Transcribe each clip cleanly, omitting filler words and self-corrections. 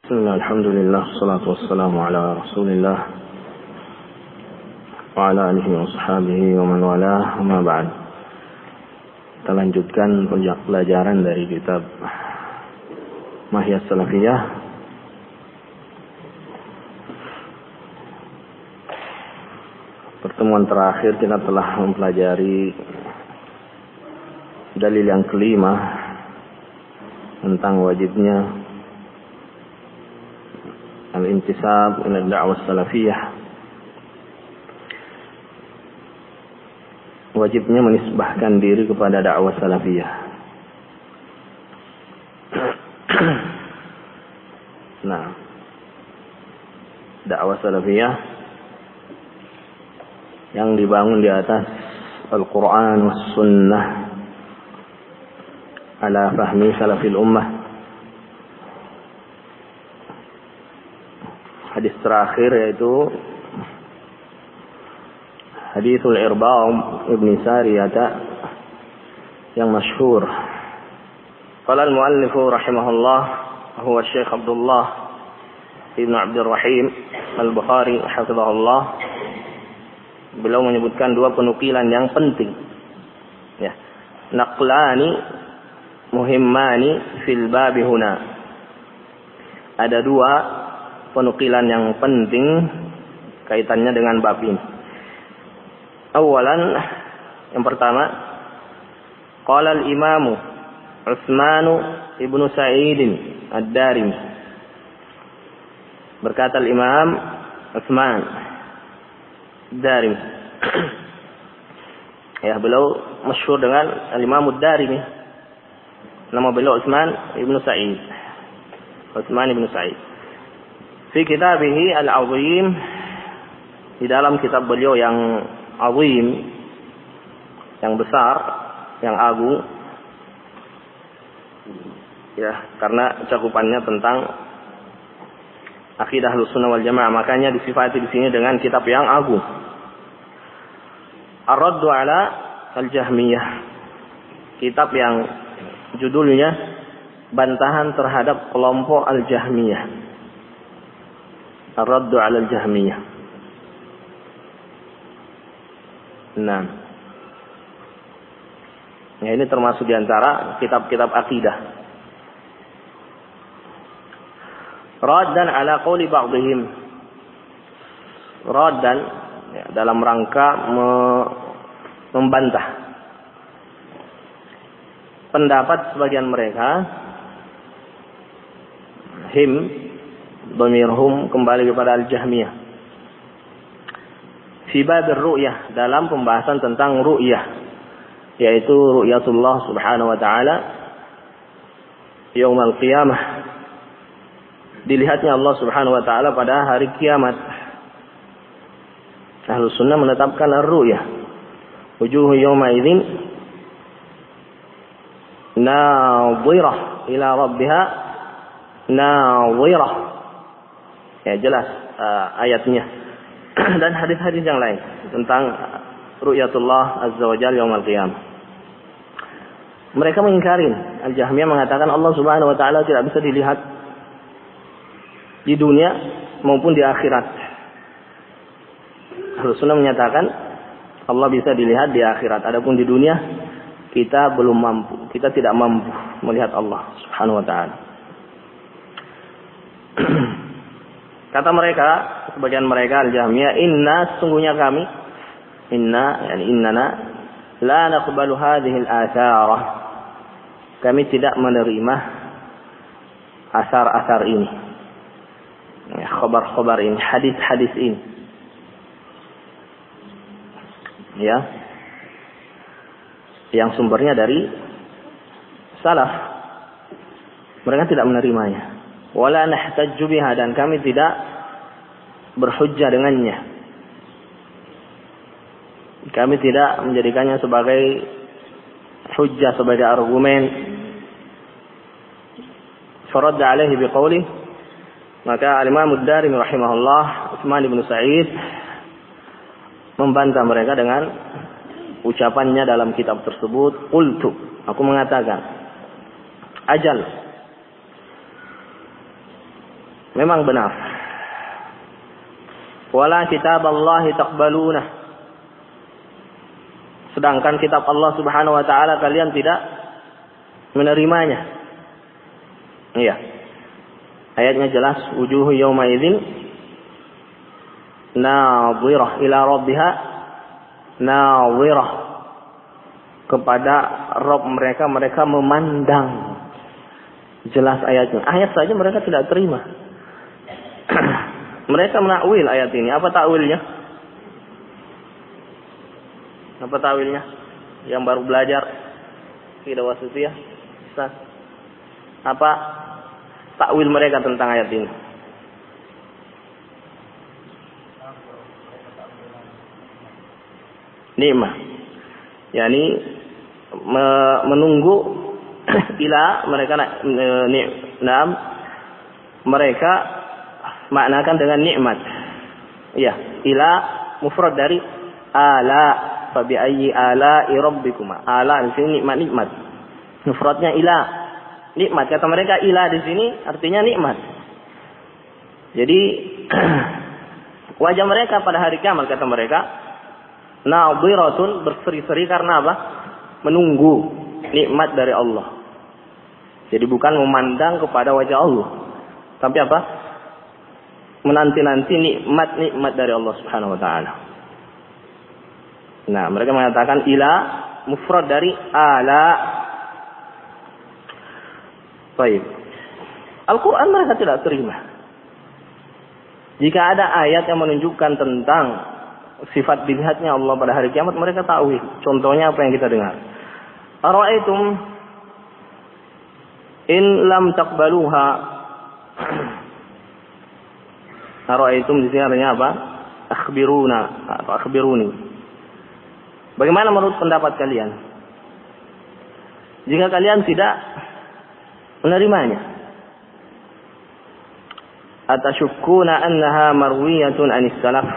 Bismillah, alhamdulillah, salatu wassalamu ala rasulillah wa ala alihi wa sahbihi wa man walah, amma ba'd. Kita lanjutkan pelajaran dari kitab Mahiyas Salafiyah. Pertemuan terakhir kita telah mempelajari dalil yang kelima tentang wajibnya al-intisab ila da'wah salafiyah, wajibnya menisbahkan diri kepada dakwah salafiyah. Nah, dakwah salafiyah yang dibangun di atas Al-Quran was Sunnah ala fahmi salafil ummah. Hadis terakhir yaitu hadithul Irba'u ibn Sariyah yang masyhur. Qala al-muallif rahimahullah huwa Syekh Abdullah ibn Abdul Rahim al-Bukhari hafizahullah. Beliau menyebutkan dua penukilan yang penting. Ya. Naqlani muhimmani fil babi huna. Ada dua penukilan yang penting kaitannya dengan bab ini. Awalan, yang pertama, qala al-Imam Utsman ibn Sa'id ad-Darimi. Berkata al-Imam Utsman ad-Darimi. Ya, beliau masyhur dengan al-Imam ad-Darimi. Nama beliau Utsman ibn Sa'id. Utsman ibn Sa'id. Fi kitabihi al-azim, di dalam kitab beliau yang azim, yang besar, yang agung, ya, karena cakupannya tentang akidah Ahlussunnah wal Jamaah, makanya disifati di sini dengan kitab yang agung. Ar-Raddu ala al-Jahmiyah, kitab yang judulnya bantahan terhadap kelompok al-Jahmiyah. Ar-Raddu 'ala al-Jahmiyah. Nah, ya, ini termasuk di antara kitab-kitab akidah. Raddan 'ala qawli ba'dihim. Raddan, ya, dalam rangka membantah pendapat sebagian mereka. Dhamirhum kembali kepada al-Jahmiyah. Fi bab ar-ru'yah, dalam pembahasan tentang ru'yah, yaitu ru'yatullah subhanahu wa ta'ala yaumul qiyamah, dilihatnya Allah subhanahu wa ta'ala pada hari kiamat. Ahlus sunnah menetapkan ar-ru'yah. Wujuhu yawma idzin nadhirah ila rabbiha nadhirah. Ya, jelas ayatnya dan hadis-hadis yang lain tentang ru'yatullah azza wa jalla yaumul qiyamah. Mereka mengingkari. Al-Jahmiyah mengatakan Allah subhanahu wa ta'ala tidak bisa dilihat di dunia maupun di akhirat. Rasulullah menyatakan Allah bisa dilihat di akhirat. Adapun di dunia kita belum mampu, kita tidak mampu melihat Allah subhanahu wa ta'ala. Kata mereka, sebagian mereka al-Jahmiyah, inna, sungguhnya kami, innana la naqbalu hadhihi al-atharah. Kami tidak menerima asar-asar ini, khabar-khabar ini, hadis-hadis ini. Ya, yang sumbernya dari salaf. Mereka tidak menerimanya. Wala nahtajju biha, dan kami tidak berhujjah dengannya. Kami tidak menjadikannya sebagai hujjah, sebagai argumen. Faradda alaihi biqauli, maka al-Imam ad-Darimi rahimahullah, Utsman ibn Sa'id, membantah mereka dengan ucapannya dalam kitab tersebut. Qultu, aku mengatakan, ajal, memang benar. Wala kitaballahi taqbaluna. Sedangkan kitab Allah Subhanahu wa taala kalian tidak menerimanya. Iya. Ayatnya jelas, wujuhu yawma idzin nadhirah ila rabbiha nadhirah. Kepada Rabb mereka, mereka memandang. Jelas ayatnya. Ayat saja mereka tidak terima. Mereka menakwil ayat ini. Apa takwilnya? Apa takwilnya? Yang baru belajar tidak wasitiyah. Ustaz. Apa takwil mereka tentang ayat ini? Nikmah. Yani menunggu ila mereka mereka maknakan dengan nikmat. Ya, ila mufrad dari ala. Fa bi ayyi ala'i rabbikuma. Ala di sini nikmat. Mufradnya ila. Nikmat kata mereka, ila di sini artinya nikmat. Jadi wajah mereka pada hari kiamat kata mereka nadhiratun, berseri-seri karena apa? Menunggu nikmat dari Allah. Jadi bukan memandang kepada wajah Allah, tapi apa? Menanti-nanti nikmat-nikmat dari Allah Subhanahu wa taala. Nah, mereka mengatakan ila mufrad dari ala. Baik. Al-Qur'an mereka tidak terima. Jika ada ayat yang menunjukkan tentang sifat dilihatnya Allah pada hari kiamat, mereka takwil. Contohnya apa yang kita dengar? Ara'aitum in lam taqbaluha. Ara'aitum di sini artinya apa? Akhbiruna atau akhbiruni. Bagaimana menurut pendapat kalian? Jika kalian tidak menerimanya. Atashukkuna annaha marwiyatun anis salaf.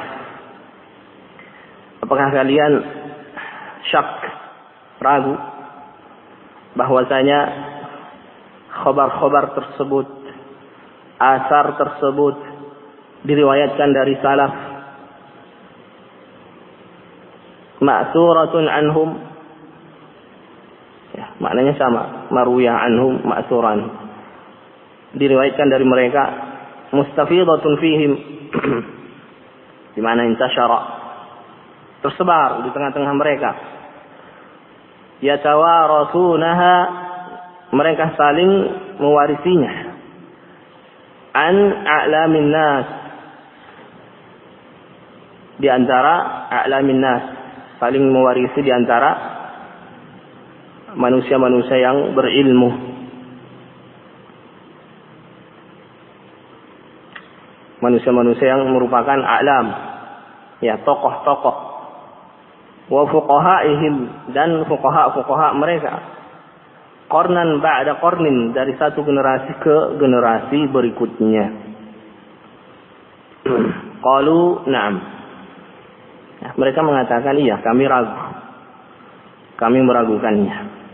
Apakah kalian syak, ragu bahwasanya khabar-khabar tersebut, asar tersebut diriwayatkan dari salaf, ma'suratun anhum, ya, maknanya sama, marwiyah anhum, ma'suran, diriwayatkan dari mereka, mustafidatun fihim, di mana intasyara, tersebar di tengah-tengah mereka. Yatawarasunaha, mereka saling mewarisinya. An a'lamin nas, di antara a'lamin nas, saling mewarisi di antara manusia-manusia yang berilmu. Manusia-manusia yang merupakan a'lam, ya, tokoh-tokoh. Wa fuqahaihim, dan fuqaha mereka, qarnan ba'da qarnin, dari satu generasi ke generasi berikutnya. Qalu na'am, ya, mereka mengatakan iya, kami ragu, kami meragukannya.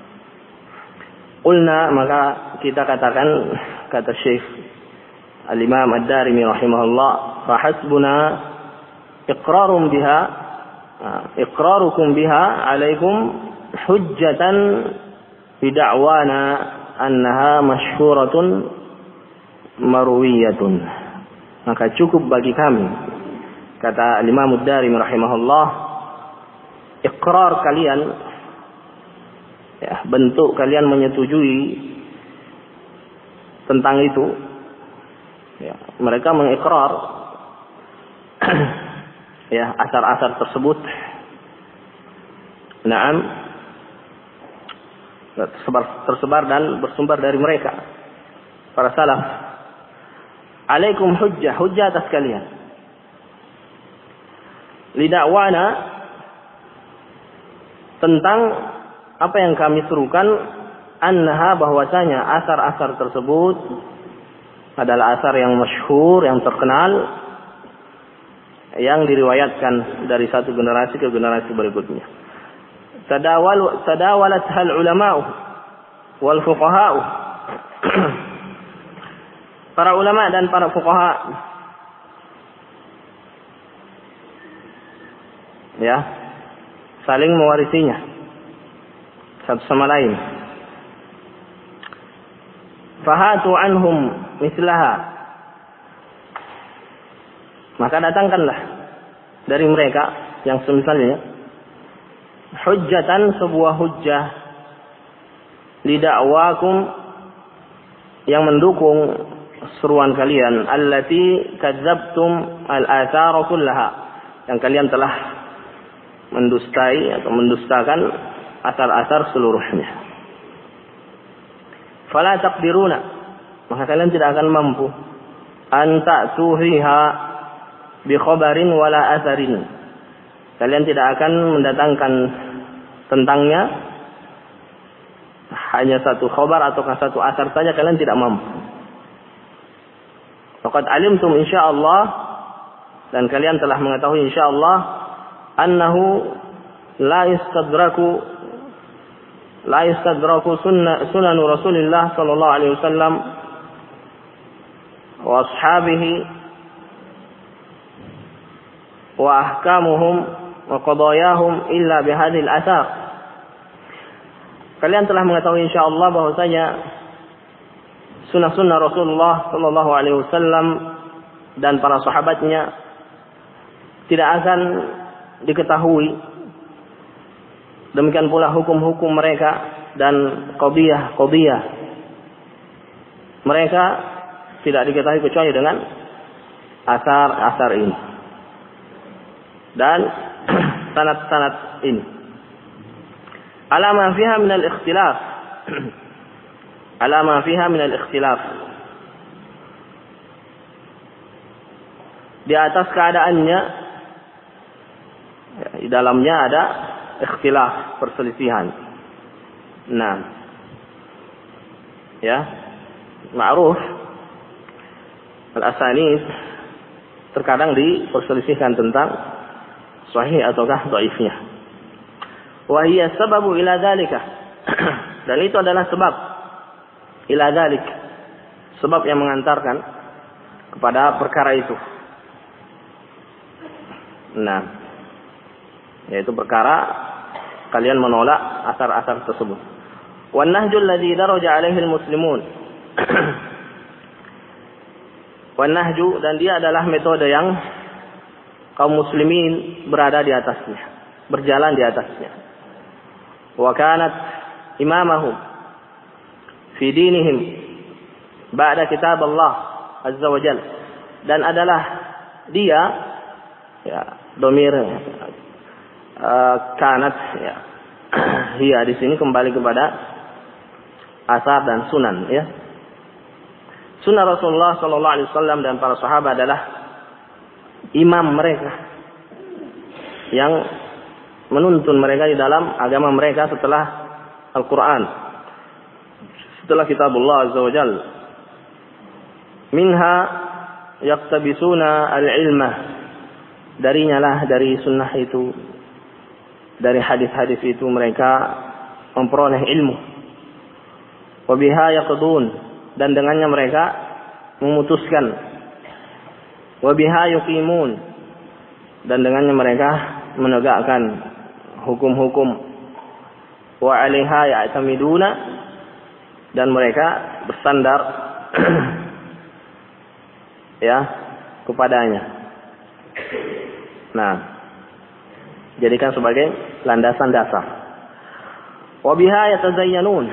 Qulna, maka kita katakan, kata Syekh Al-Imam Ad-Darimi rahimahullah, fahasbuna iqrarum biha, iqrarukum biha alaikum hujjatan bida'wana annaha masyhuratun marwiyatun. Maka cukup bagi kami, kata Imam Ad-Darimi rahimahullah, iqrar kalian, ya, bentuk kalian menyetujui tentang itu, ya, mereka mengikrar ya, asar-asar tersebut. Naam, tersebar dan bersumber dari mereka, para salaf. Alaikum hujjah, hujjah atas kalian. Lida'wana, tentang apa yang kami serukan, annaha, bahwasanya asar-asar tersebut adalah asar yang masyhur, yang terkenal, yang diriwayatkan dari satu generasi ke generasi berikutnya. Tadawalat hal ulama'u wal fuqaha'u. para ulama dan para fuqaha ya saling mewarisinya satu sama lain. Fahatu anhum mislaha, maka datangkanlah dari mereka yang semisalnya hujjatan, sebuah hujjah lidakwakum, yang mendukung seruan kalian, allati kadzabtum al-athara kullaha, yang kalian telah mendustai atau mendustakan asar-asar seluruhnya. Fala taqdiruna, maka kalian tidak akan mampu an ta'tuhiha bi khabarin wala atharin, kalian tidak akan mendatangkan tentangnya hanya satu khabar atau satu asar saja, kalian tidak mampu. Faqad alimtum insyaallah, dan kalian telah mengetahui insyaallah, annahu la yastadraku sunan Rasulillah sallallahu alaihi wasallam wa ashabihi wa ahkamuhum wa qadayahum illa bihadhil athar. Kalian telah mengetahui insyaallah bahwasanya sunnah-sunnah Rasulullah sallallahu alaihi wasallam dan para sahabatnya tidak akan diketahui, demikian pula hukum-hukum mereka dan qadiyah mereka tidak diketahui kecuali dengan asar-asar ini dan sanad-sanad ini. Ala ma fiha min al-ikhtilaf, ala ma fiha min al-ikhtilaf, di atas keadaannya di dalamnya ada ikhtilaf, perselisihan. Nah, ya, ma'ruf al-asanid terkadang diperselisihkan tentang sahih ataukah dhaifnya. Wa hiya sababu ila dzalika, dan itu adalah sebab ila dzalik, sebab yang mengantarkan kepada perkara itu. Nah, yaitu perkara kalian menolak asar-asar tersebut. Wan nahjul ladzi daraja alaihi almuslimun, wan nahju, dan dia adalah metode yang kaum muslimin berada di atasnya, berjalan di atasnya. Wa kanat imamahum fi dinihim ba'da kitab Allah azza wa jalla, dan adalah dia, ya, domir kanat, ya, hiya di sini kembali kepada asar dan sunan, ya. Sunnah Rasulullah sallallahu alaihi wasallam dan para sahabat adalah imam mereka yang menuntun mereka di dalam agama mereka setelah Al-Quran, setelah kitabullah azza wa jalla. Minha yaktabisuna al-ilmah, darinya lah, dari sunnah itu, dari hadis-hadis itu mereka memperoleh ilmu. Wa biha yaqdun, dan dengannya mereka memutuskan. Wa biha yuqimun, dan dengannya mereka menegakkan hukum-hukum. Wa 'alaiha ya'tamiduna, dan mereka bersandar ya kepadanya. Nah, jadikan sebagai landasan dasar. Wa biha yatazayyanun,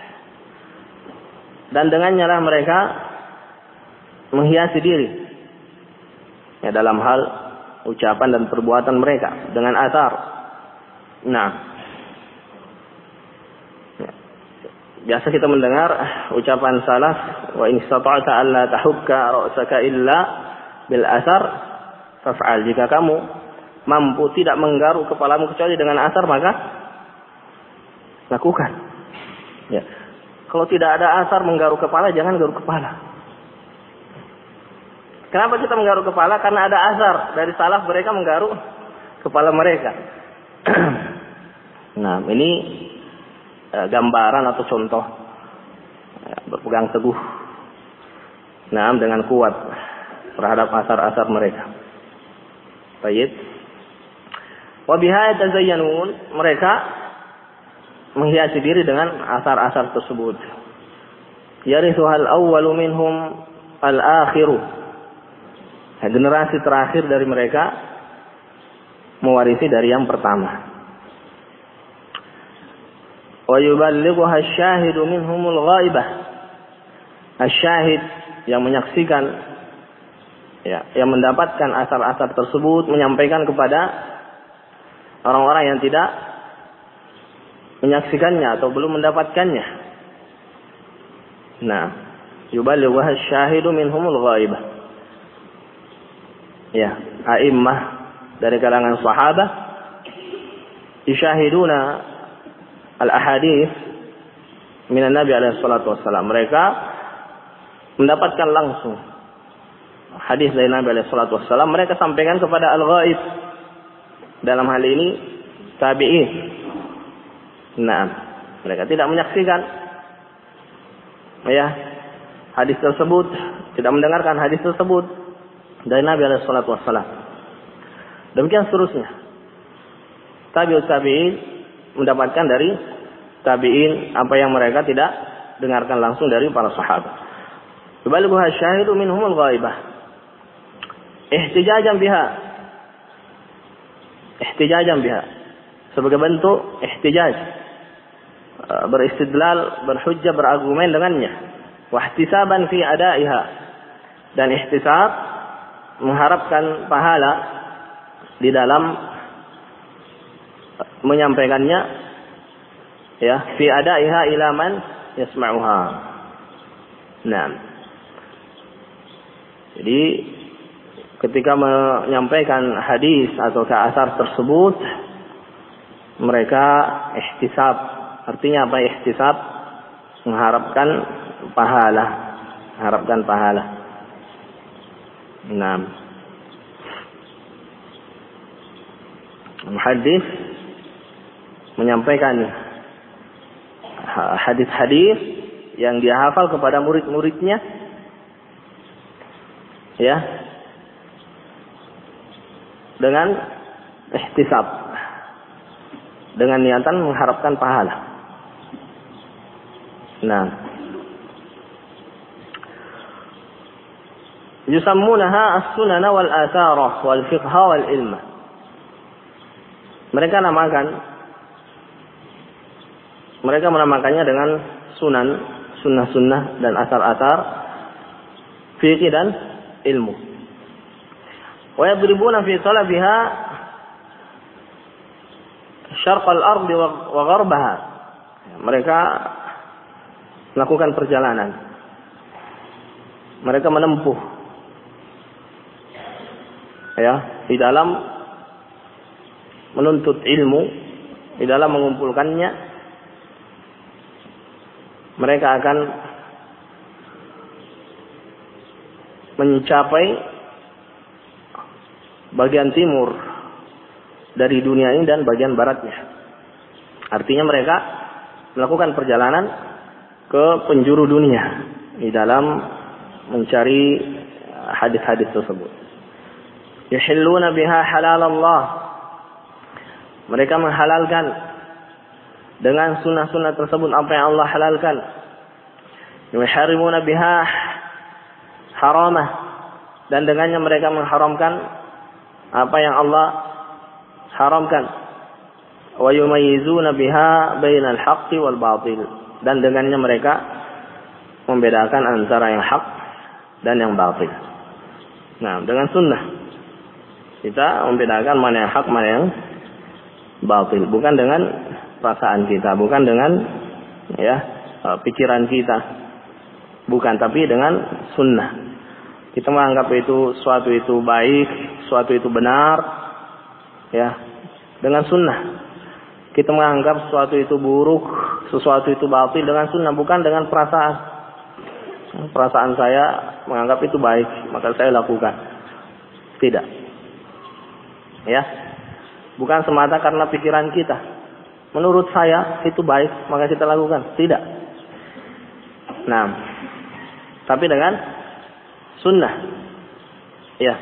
dan dengannya lah mereka menghiasi diri, ya, dalam hal ucapan dan perbuatan mereka dengan athar. Nah, ya, biasa kita mendengar ucapan salaf, wa in istata'ta alla tahukka ra'saka illa bil athar faf'al, jika kamu mampu tidak menggaruk kepalamu kecuali dengan asar, maka lakukan. Ya. Kalau tidak ada asar menggaruk kepala, jangan garuk kepala. Kenapa kita menggaruk kepala? Karena ada asar dari salaf, mereka menggaruk kepala mereka. Nah, ini gambaran atau contoh, ya, berpegang teguh dengan kuat terhadap asar-asar mereka. Baik. Wa biha yatazayyanun, mereka menghiasi diri dengan asar-asar tersebut. Yarithuhal awwalu minhum al-akhiru. Generasi terakhir dari mereka mewarisi dari yang pertama. Wa yuballighuha asy-syahidu minhumul ghaibah. Asy-syahid yang menyaksikan, ya, yang mendapatkan asar-asar tersebut menyampaikan kepada orang-orang yang tidak menyaksikannya atau belum mendapatkannya. Nah, yuballighuha asy-syahidu minhumul ghaibah. Ya, a'immah dari kalangan sahabat isyahiduna al-ahadits minan Nabi alaihi salatu wassalam. Mereka mendapatkan langsung hadis dari Nabi alaihi salatu wassalam, mereka sampaikan kepada al-ghaib. Dalam hal ini tabi'in. Nah, mereka tidak menyaksikan, ya, hadis tersebut, tidak mendengarkan hadis tersebut dari Nabi alaihi salatu wassalam. Demikian seterusnya. Tabi'ut tabi'in mendapatkan dari tabi'in apa yang mereka tidak dengarkan langsung dari para sahabat. Yuballighuha asy-syahidu minhumul ghaibah. Ihtijajan biha. Sebagai bentuk ihtijaj. Beristidlal, berhujjah, berargumen dengannya. Wa ihtisaban fi adaiha. Dan ihtisab mengharapkan pahala di dalam menyampaikannya, ya, fi adaiha ila man yasma'uha. Nah, jadi ketika menyampaikan hadis atau asar tersebut, mereka ihtisab. Artinya apa ihtisab? Mengharapkan pahala. Nah, muhaddits menyampaikan hadis-hadis yang dia hafal kepada murid-muridnya, ya, dengan ihtisab, dengan niatan mengharapkan pahala. Nah, yusammunaha as-sunana wal athara wal fiqha wal ilma. Mereka menamakannya dengan sunnah dan asar-asar, fiqh dan ilmu. Wa yadribuna fi talabiha syarq al-ard wa gharbaha. Mereka melakukan perjalanan. Mereka menempuh, ya, di dalam menuntut ilmu, di dalam mengumpulkannya. Mereka akan mencapai bagian timur dari dunia ini dan bagian baratnya. Artinya mereka melakukan perjalanan ke penjuru dunia di dalam mencari hadis-hadis tersebut. Yuhilluna biha halalallah. Mereka menghalalkan dengan sunnah-sunnah tersebut apa yang Allah halalkan. Yuharrimuna biha haramah. Dan dengannya mereka mengharamkan apa yang Allah haramkan. Wa yumayyizuna biha bainal haqqi wal batil. Dan dengannya mereka membedakan antara yang hak dan yang batil. Nah, dengan sunnah kita membedakan mana yang hak, mana yang batil. Bukan dengan perasaan kita, bukan dengan, ya, pikiran kita. Bukan, tapi dengan sunnah. Kita menganggap suatu itu baik, suatu itu benar, ya, dengan sunnah. Kita menganggap sesuatu itu buruk, sesuatu itu batil dengan sunnah, bukan dengan perasaan. Perasaan saya menganggap itu baik, maka saya lakukan. Tidak. Ya. Bukan semata karena pikiran kita. Menurut saya itu baik, maka kita lakukan. Tidak. Nah, tapi dengan sunnah. Ya.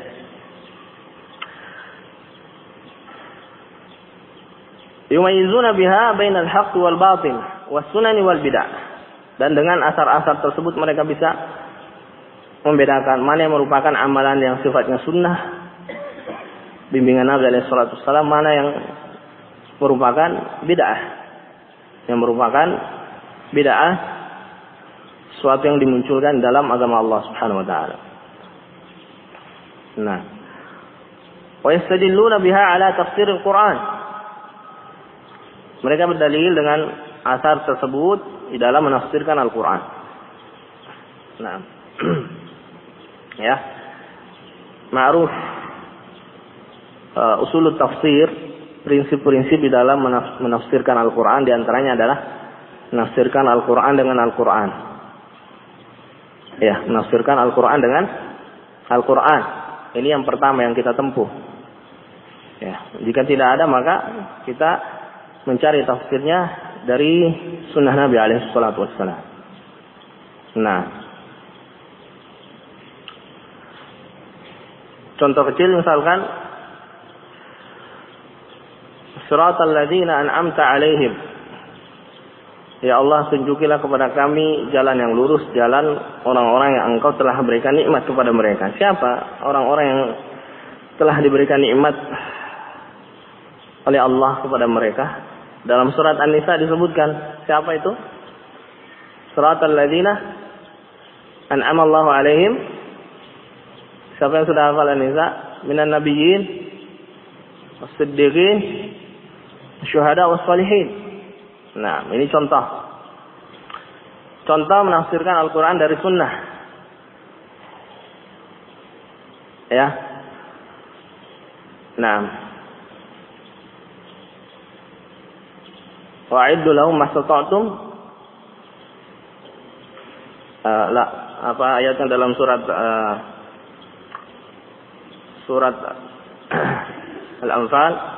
Yumayyizuna biha bainal haqq wal batil was sunan wal bid'ah. Dan dengan asar-asar tersebut mereka bisa membedakan mana yang merupakan amalan yang sifatnya sunnah, bimbingan Nabi alaihi salatu wassalam, mana yang merupakan bid'ah. Yang merupakan bid'ah, suatu yang dimunculkan dalam agama Allah Subhanahu wa taala. Nah, wa yastadilluna biha ala tafsir al-Qur'an. Mereka berdalil dengan asar tersebut di dalam menafsirkan Al-Qur'an. Nah, ya. Ma'ruf usul tafsir, prinsip-prinsip di dalam menafsirkan Al-Qur'an, di antaranya adalah menafsirkan Al-Qur'an dengan Al-Qur'an. Ya, menafsirkan Al-Qur'an dengan Al-Qur'an. Ini yang pertama yang kita tempuh. Ya, jika tidak ada maka kita mencari tafsirnya dari sunnah Nabi alaihi salatu wassalam. Nah, contoh kecil misalkan siratal ladzina an'amta alaihim. Ya Allah, tunjukilah kepada kami jalan yang lurus, jalan orang-orang yang Engkau telah berikan nikmat kepada mereka. Siapa orang-orang yang telah diberikan nikmat oleh Allah kepada mereka? Dalam surat An-Nisa disebutkan siapa itu? Siratal ladzina an'ama Allahu alaihim. Siapa yang sudah hafal An-Nisa? Minan nabiyyin was-siddiqin syuhada was-salihin. Nah, ini contoh menafsirkan Al-Quran dari sunnah. Ya. Nah, wa'iddu lahum mastata'tum. Apa ayatnya dalam surat Al-Anfal?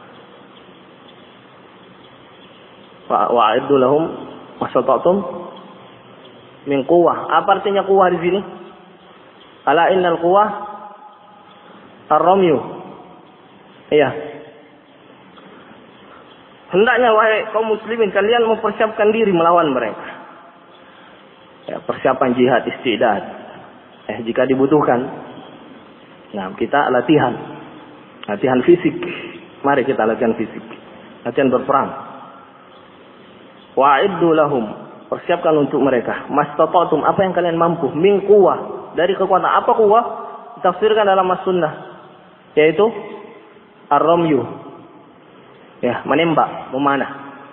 Wa'iddu lahum mastata'tum min quwwah. Apa artinya quwwah di sini? Ala innal quwwah ar-ramyu. Iya. Hendaknya wahai kaum muslimin, kalian mempersiapkan diri melawan mereka. Ya, persiapan jihad, istidad. Jika dibutuhkan. Nah, kita latihan fisik. Mari kita latihan fisik. Latihan berperang. Wa'iddu lahum, persiapkan untuk mereka mastata'tum, apa yang kalian mampu, min quwwah, dari kekuatan. Apa quwwah? Ditafsirkan dalam as-sunnah, yaitu ar-ramyu, ya, menembak, memanah.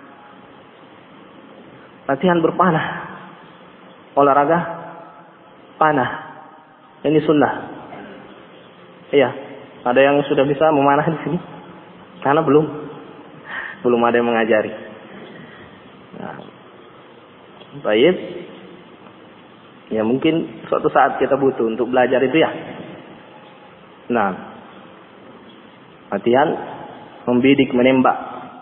Latihan berpanah, olahraga panah, ini sunnah. Iya, ada yang sudah bisa memanah di sini? Karena belum ada yang mengajari. Nah, baik. Ya, mungkin suatu saat kita butuh untuk belajar itu ya. Nah, latihan membidik, menembak.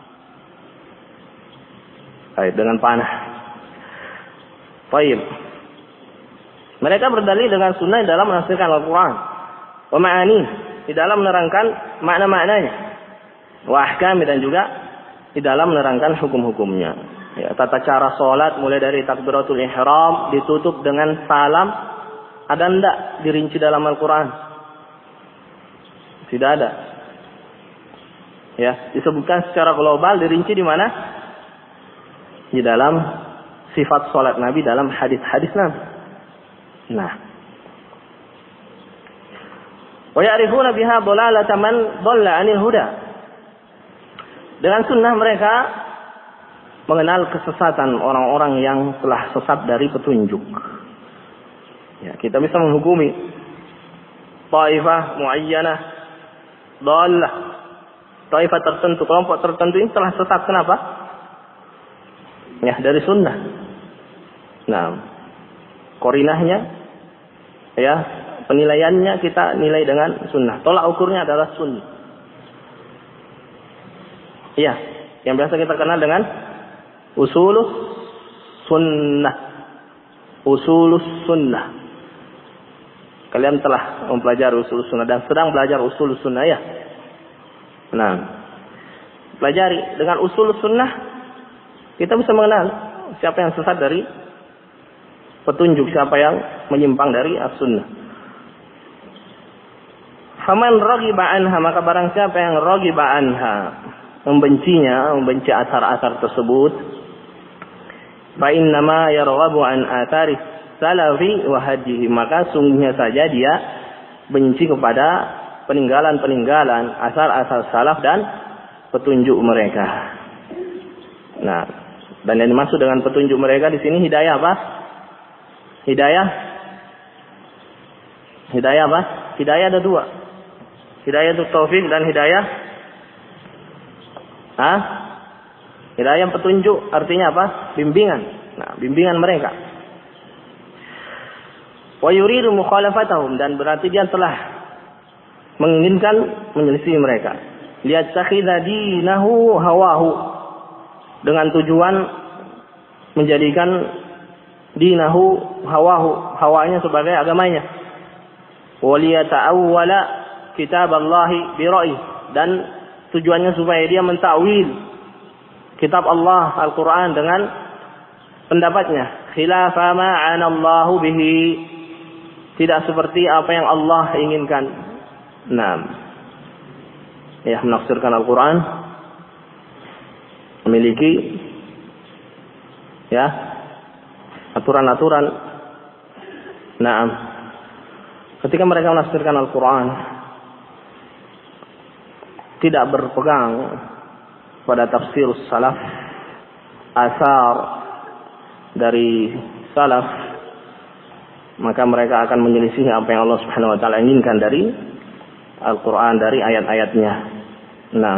Baik, dengan panah. Baik. Mereka berdalil dengan sunnah dalam menafsirkan Al-Quran. Wa ma'ani, di dalam menerangkan makna-maknanya. Wa ahkam, dan juga di dalam menerangkan hukum-hukumnya. Ya, tata cara sholat mulai dari takbiratul ihram ditutup dengan salam, ada enggak dirinci dalam Al-Quran? Tidak ada. Ya, disebutkan secara global, dirinci di mana? Di dalam sifat sholat Nabi, dalam hadis-hadis Nabi. Nah, wa ya'rifuna biha dhalalata man dhalla 'anil huda. Dengan sunnah mereka mengenal kesesatan orang-orang yang telah sesat dari petunjuk. Ya, kita bisa menghukumi taifah muayyanah dhallah, taifah tertentu, kelompok tertentu ini telah sesat. Kenapa? Ya, dari sunnah. Nah, korinahnya, ya, penilaiannya kita nilai dengan sunnah. Tolak ukurnya adalah sunnah. Ya, yang biasa kita kenal dengan usulus sunnah. kalian telah mempelajari usul sunnah dan sedang belajar usul sunnah ya. Nah, pelajari dengan usul sunnah kita bisa mengenal siapa yang sesat dari petunjuk, siapa yang menyimpang dari as-sunnah. Faman raghiba anha, maka barang siapa yang raghiba anha, membenci asar-asar tersebut, fa innama yarghabu an athari salafi wa hadihi, maka sungguhnya saja dia benci kepada peninggalan-peninggalan asar-asar salaf dan petunjuk mereka. Nah, dan yang dimaksud dengan petunjuk mereka di sini hidayah apa? Hidayah apa? Hidayah ada dua. Hidayah itu taufik dan hidayah hidayah petunjuk artinya apa? Bimbingan. Nah, bimbingan mereka. Wa yuridu mukhalafatahum, dan berarti dia telah menginginkan menyelisih mereka. Liyattakhidha dinahu hawahu, dengan tujuan menjadikan dinahu hawahu, hawanya sebagai agamanya. Wa liyata'awwala kitaballahi bira'i, dan tujuannya supaya dia mentakwil kitab Allah Al-Quran dengan pendapatnya. Khilafa ma 'anallahu bihi, tidak seperti apa yang Allah inginkan. Nah, ya, menafsirkan Al-Quran memiliki ya aturan-aturan. Nah, ketika mereka menafsirkan Al-Quran tidak berpegang pada tafsir salaf, asar dari salaf, maka mereka akan menyelisih apa yang Allah Subhanahu wa taala inginkan dari Al-Quran, dari ayat-ayatnya. Nah,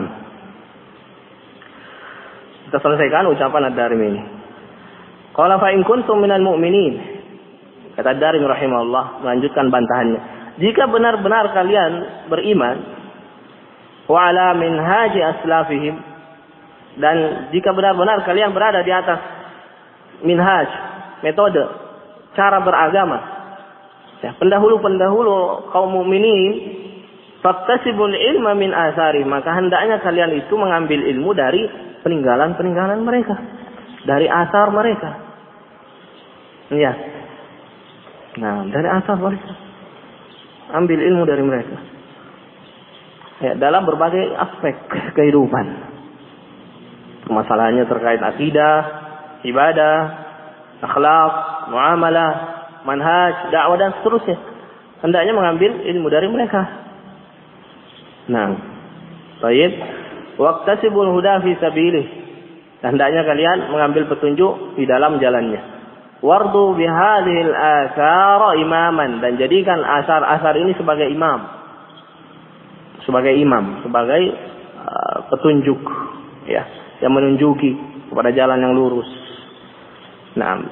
kita selesaikan ucapan Ad-Darimi ini. Qala fa in kuntum minal mu'minin, kata Ad-Darimi rahimahullah melanjutkan bantahannya, jika benar-benar kalian beriman, wa ala minhaji aslafihim, dan jika benar-benar kalian berada di atas minhaj, metode, cara beragama ya, pendahulu-pendahulu kaum mukminin, fattasibul ilma min asari, maka hendaknya kalian itu mengambil ilmu dari peninggalan-peninggalan mereka, dari asar mereka. Ya. Nah, dari asar mereka. Ambil ilmu dari mereka. Ya, dalam berbagai aspek kehidupan. Masalahnya terkait akidah, ibadah, akhlak, muamalah, manhaj, dakwah dan seterusnya. Hendaknya mengambil ilmu dari mereka. Nah, baik. Waqtasibul huda fi sabilih. Hendaknya kalian mengambil petunjuk di dalam jalannya. Wardu bihadhil athar imaman, dan jadikan asar-asar ini sebagai imam. Sebagai petunjuk ya, yang menunjuki kepada jalan yang lurus. Nah,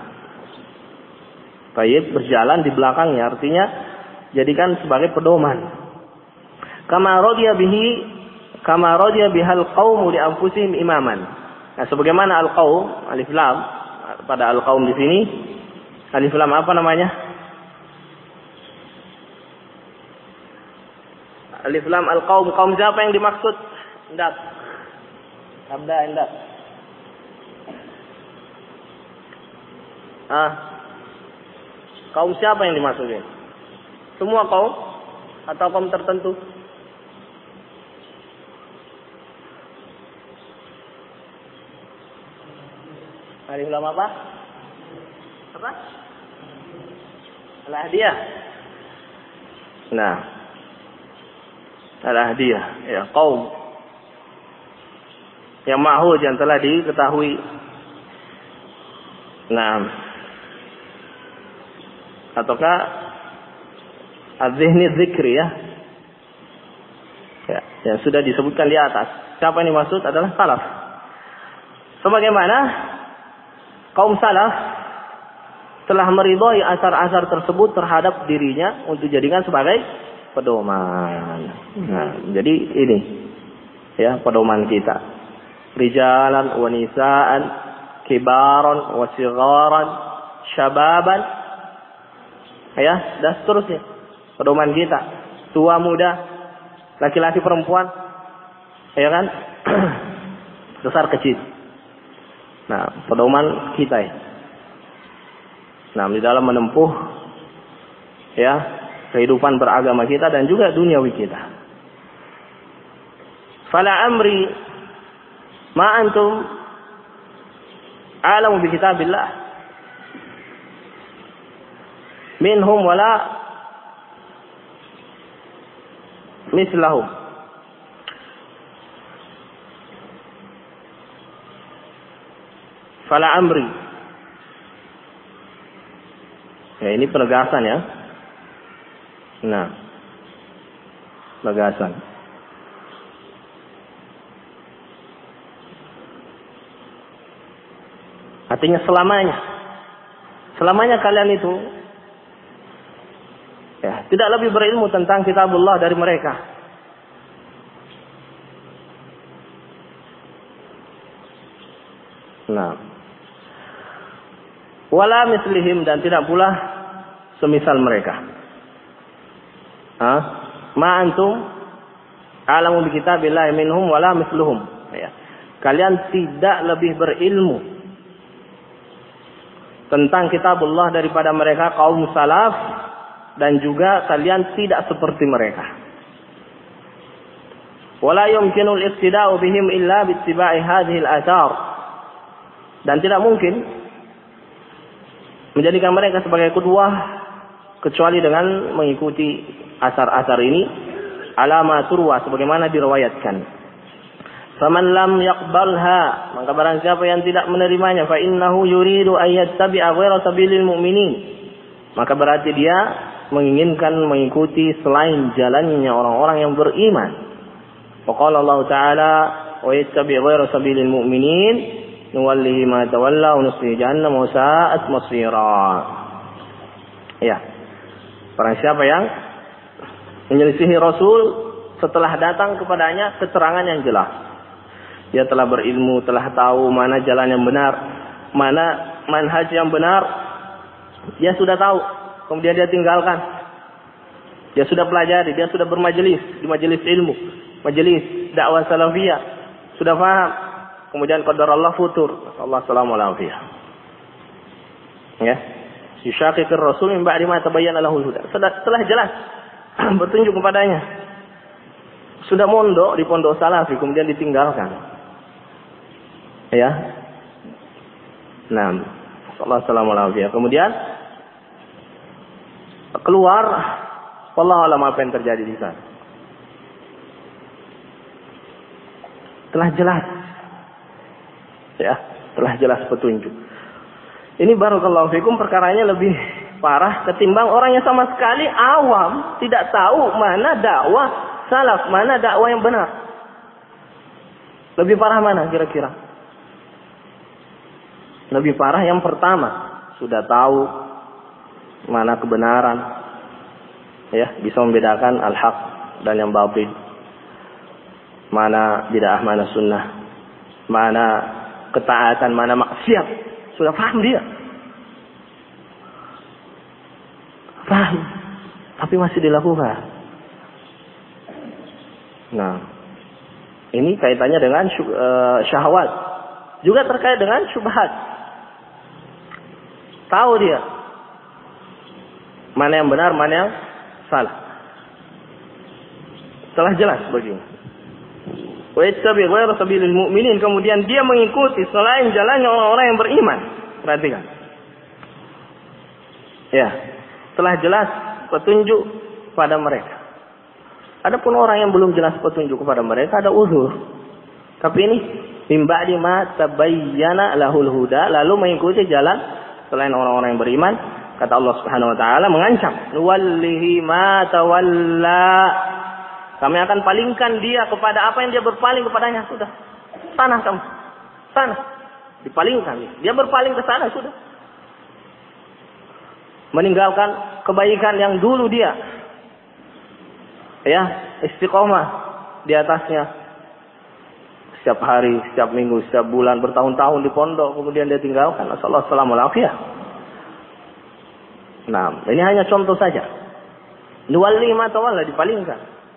baik, berjalan di belakangnya, artinya jadikan sebagai pedoman. Kama radiya bihal qaumu li anfusihim imaman. Nah, sebagaimana al-qaum, alif lam pada al-qaum di sini, alif lam apa namanya? Alif lam al-qaum, kaum siapa yang dimaksud? Indat. Sabda indat. Kaum siapa yang dimaksudin? Semua kaum atau kaum tertentu? Alif lam apa? Apa? Al-Ahdiyah. Nah, Al-Ahdiyah, ya, kaum yang ma'hud, yang telah diketahui. Nah, ataukah az-zihni dzikri ya, yang sudah disebutkan di atas. Siapa yang dimaksud adalah salaf. Sebagaimana kaum salaf telah meridhai asar-asar tersebut terhadap dirinya untuk dijadikan sebagai pedoman. Nah, jadi ini ya pedoman kita. Rijalan wa nisaan, kibaran wa sigharan, syababan, ya, dan seterusnya. pedoman kita, tua muda, laki-laki perempuan, ya kan, besar kecil. Nah, pedoman kita ya. Nah, di dalam menempuh ya kehidupan beragama kita dan juga duniawi kita. Fala amri ma antum a'lamu bi kitabillah minhum wala mislahum. Fala amri. Ya, ini penegasan ya. Nah, penegasan. Artinya selamanya kalian itu ya tidak lebih berilmu tentang kitabullah dari mereka. Nah, wala mislihim, dan tidak pula semisal mereka. Ma antum a'lamu bi kitabillahi minhum wala misluhum. Ya. Kalian tidak lebih berilmu tentang kitabullah daripada mereka kaum salaf, dan juga kalian tidak seperti mereka. Wala yumkinu al-iqtida'u bihim illa bi ittiba'i hadhihi al-athar. Dan tidak mungkin menjadikan mereka sebagai qudwah kecuali dengan mengikuti asar-asar ini, alama turwa, sebagaimana diriwayatkan. Faman lam yaqbalha, maka barang siapa yang tidak menerimanya, fa innahu yuridu an yattabi'a ghaira sabilil mu'minin, maka berarti dia menginginkan mengikuti selain jalannya orang-orang yang beriman. Wa qala Allah Ta'ala, wa yattabi' ghaira sabilil mu'minin nuwallihi ma tawalla wa nuslihi jahannam wa sa'at masira. Ya. Barang siapa yang menyelisihi Rasul setelah datang kepadanya keterangan yang jelas, dia telah berilmu, telah tahu mana jalan yang benar, mana manhaj yang benar, dia sudah tahu, kemudian dia tinggalkan. Dia sudah pelajari, dia sudah bermajelis di majelis ilmu, majelis dakwah salafiyah, sudah paham, kemudian qadarullah futur, Allah salamu alaihi. Ya. Yushaqiqir rasul min ba'di ma tabayyana lahu al-huda. Setelah jelas bertunjuk kepadanya. Sudah mondok di pondok salafi, kemudian ditinggalkan. Ya. Nah, sallallahu alaihi wasallam. Kemudian keluar, wallahu alam apa yang terjadi di sana. Telah jelas. Ya, telah jelas petunjuk. Ini barakallahu fikum, perkaranya lebih parah ketimbang orang yang sama sekali awam, tidak tahu mana dakwah salaf, mana dakwah yang benar. Lebih parah mana kira-kira? Lebih parah yang pertama, sudah tahu mana kebenaran, ya, bisa membedakan al-haq dan yang batil, mana bid'ah, mana sunnah, mana ketaatan, mana maksiat, sudah paham dia, paham, tapi masih dilakukan. Nah, ini kaitannya dengan syahwat, juga terkait dengan syubhat. Tahu dia mana yang benar, mana yang salah. Telah jelas begini. Wa yattabi' ghayra sabilil mu'minin, kemudian dia mengikuti selain jalannya orang-orang yang beriman. Perhatikan. Ya, telah jelas petunjuk pada mereka. Adapun orang yang belum jelas petunjuk kepada mereka, ada uzur. Tapi ini min ba'di ma tabayyana lahul huda, lalu mengikuti jalan selain orang-orang yang beriman, kata Allah Subhanahu wa taala mengancam, nuwallihi ma tawalla. Kami akan palingkan dia kepada apa yang dia berpaling kepadanya, sudah. Sana kamu. Sana. Dipalingkan. Dia berpaling ke sana, sudah. Meninggalkan kebaikan yang dulu dia, ya, istiqomah di atasnya. Setiap hari, setiap minggu, setiap bulan, bertahun-tahun di pondok, kemudian dia tinggalkan. Assalamualaikum. Nah, ini hanya contoh saja. Nuwalli ma tawalla, dipalingkan.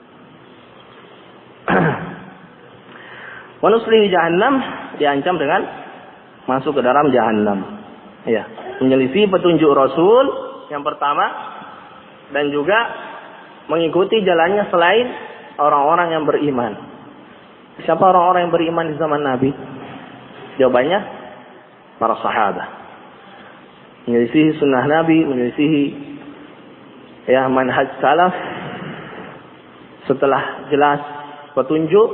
Wa nuslihi jahannam, diancam dengan masuk ke dalam jahannam. Ya, menyelisih petunjuk Rasul yang pertama dan juga mengikuti jalannya selain orang-orang yang beriman. Siapa orang-orang yang beriman di zaman Nabi? Jawabannya para sahabat. Menyelisihi sunnah Nabi, menyelisihi ya manhaj salaf setelah jelas petunjuk,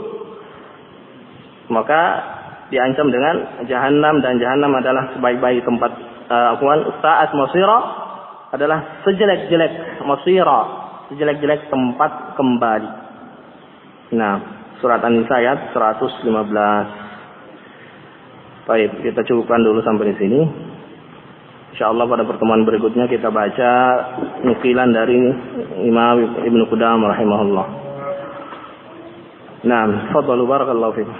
maka diancam dengan jahanam, dan jahanam adalah sebaik-baik tempat sa'at masira, adalah sejelek-jelek masira, sejelek-jelek tempat kembali. Nah, surat An-Nisa ayat 115. Baik, kita cukupkan dulu sampai di sini. Insyaallah pada pertemuan berikutnya kita baca nukilan dari Imam Ibnu Qudamah rahimahullah. Naam, fadhalu barakallahu fikum.